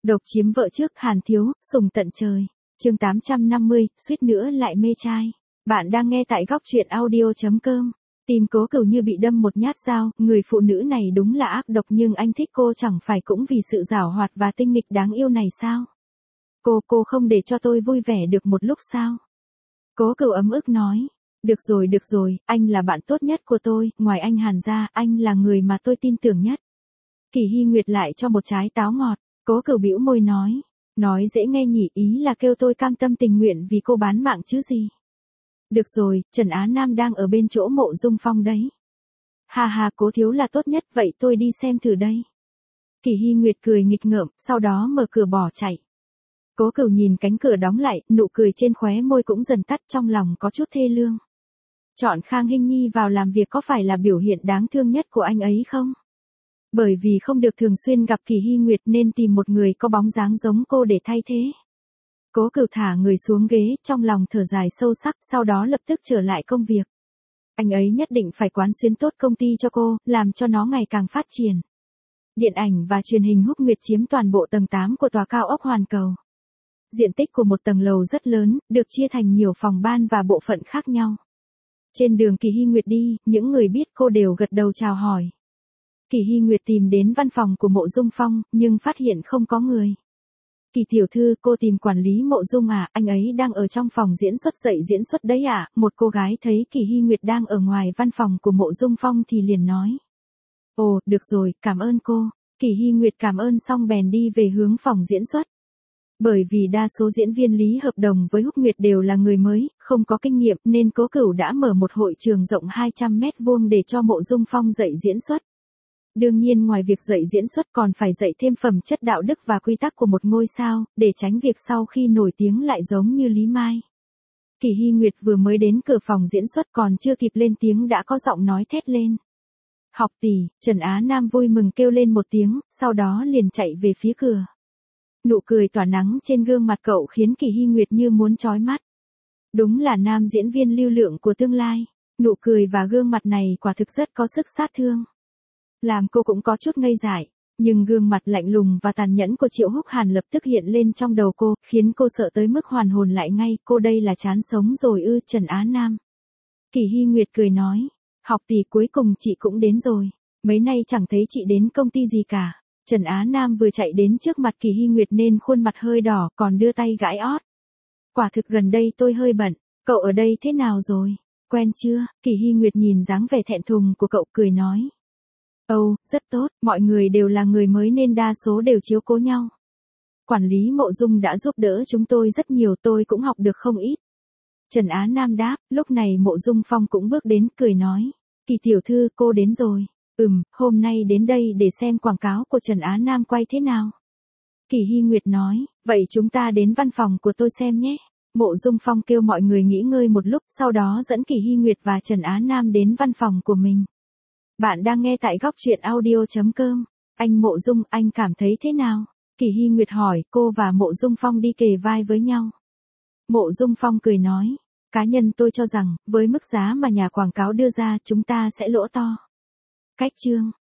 Độc chiếm vợ trước, Hàn Thiếu, sùng tận trời. Chương 850, suýt nữa lại mê trai. Bạn đang nghe tại góc truyện audio.com. Tim Cố Cửu như bị đâm một nhát dao, người phụ nữ này đúng là ác độc nhưng anh thích cô chẳng phải cũng vì sự giảo hoạt và tinh nghịch đáng yêu này sao? Cô không để cho tôi vui vẻ được một lúc sao? Cố Cửu ấm ức nói. Được rồi, anh là bạn tốt nhất của tôi, ngoài anh Hàn ra, anh là người mà tôi tin tưởng nhất. Kỳ Hy Nguyệt lại cho một trái táo ngọt, Cố Cửu bĩu môi nói dễ nghe nhỉ, ý là kêu tôi cam tâm tình nguyện vì cô bán mạng chứ gì. Được rồi, Trần Á Nam đang ở bên chỗ Mộ Dung Phong đấy. Ha, Cố thiếu là tốt nhất, vậy tôi đi xem thử đây. Kỳ Hy Nguyệt cười nghịch ngợm, sau đó mở cửa bỏ chạy. Cố Cửu nhìn cánh cửa đóng lại, nụ cười trên khóe môi cũng dần tắt, trong lòng có chút thê lương. Chọn Khang Hinh Nhi vào làm việc có phải là biểu hiện đáng thương nhất của anh ấy không? Bởi vì không được thường xuyên gặp Kỳ Hy Nguyệt nên tìm một người có bóng dáng giống cô để thay thế. Cố Cửu thả người xuống ghế, trong lòng thở dài sâu sắc, sau đó lập tức trở lại công việc. Anh ấy nhất định phải quán xuyến tốt công ty cho cô, làm cho nó ngày càng phát triển. Điện ảnh và truyền hình Húc Nguyệt chiếm toàn bộ tầng 8 của tòa cao ốc Hoàn Cầu. Diện tích của một tầng lầu rất lớn, được chia thành nhiều phòng ban và bộ phận khác nhau. Trên đường Kỳ Hy Nguyệt đi, những người biết cô đều gật đầu chào hỏi. Kỳ Hy Nguyệt tìm đến văn phòng của Mộ Dung Phong, nhưng phát hiện không có người. Kỳ tiểu thư, cô tìm quản lý Mộ Dung à, anh ấy đang ở trong phòng diễn xuất dạy diễn xuất đấy à, một cô gái thấy Kỳ Hy Nguyệt đang ở ngoài văn phòng của Mộ Dung Phong thì liền nói. Ồ, được rồi, cảm ơn cô. Kỳ Hy Nguyệt cảm ơn xong bèn đi về hướng phòng diễn xuất. Bởi vì đa số diễn viên lý hợp đồng với Húc Nguyệt đều là người mới, không có kinh nghiệm nên Cố Cửu đã mở một hội trường rộng 200 mét vuông để cho Mộ Dung Phong dạy diễn xuất. Đương nhiên ngoài việc dạy diễn xuất còn phải dạy thêm phẩm chất đạo đức và quy tắc của một ngôi sao, để tránh việc sau khi nổi tiếng lại giống như Lý Mai. Kỳ Hy Nguyệt vừa mới đến cửa phòng diễn xuất còn chưa kịp lên tiếng đã có giọng nói thét lên. Học tỷ, Trần Á Nam vui mừng kêu lên một tiếng, sau đó liền chạy về phía cửa. Nụ cười tỏa nắng trên gương mặt cậu khiến Kỳ Hy Nguyệt như muốn chói mắt. Đúng là nam diễn viên lưu lượng của tương lai, nụ cười và gương mặt này quả thực rất có sức sát thương. Làm cô cũng có chút ngây dại, nhưng gương mặt lạnh lùng và tàn nhẫn của Triệu Húc Hàn lập tức hiện lên trong đầu cô, khiến cô sợ tới mức hoàn hồn lại ngay, cô đây là chán sống rồi ư, Trần Á Nam. Kỳ Hy Nguyệt cười nói, học tỷ cuối cùng chị cũng đến rồi, mấy nay chẳng thấy chị đến công ty gì cả. Trần Á Nam vừa chạy đến trước mặt Kỳ Hy Nguyệt nên khuôn mặt hơi đỏ còn đưa tay gãi ót. Quả thực gần đây tôi hơi bận, cậu ở đây thế nào rồi, quen chưa? Kỳ Hy Nguyệt nhìn dáng vẻ thẹn thùng của cậu cười nói. Ồ, rất tốt, mọi người đều là người mới nên đa số đều chiếu cố nhau. Quản lý Mộ Dung đã giúp đỡ chúng tôi rất nhiều, tôi cũng học được không ít. Trần Á Nam đáp, lúc này Mộ Dung Phong cũng bước đến cười nói. Kỳ tiểu thư, cô đến rồi. Hôm nay đến đây để xem quảng cáo của Trần Á Nam quay thế nào. Kỳ Hy Nguyệt nói, vậy chúng ta đến văn phòng của tôi xem nhé. Mộ Dung Phong kêu mọi người nghỉ ngơi một lúc, sau đó dẫn Kỳ Hy Nguyệt và Trần Á Nam đến văn phòng của mình. Bạn đang nghe tại góc truyện audio.com. Anh Mộ Dung, anh cảm thấy thế nào? Kỳ Hy Nguyệt hỏi, cô và Mộ Dung Phong đi kề vai với nhau. Mộ Dung Phong cười nói, cá nhân tôi cho rằng, với mức giá mà nhà quảng cáo đưa ra chúng ta sẽ lỗ to. Cách chương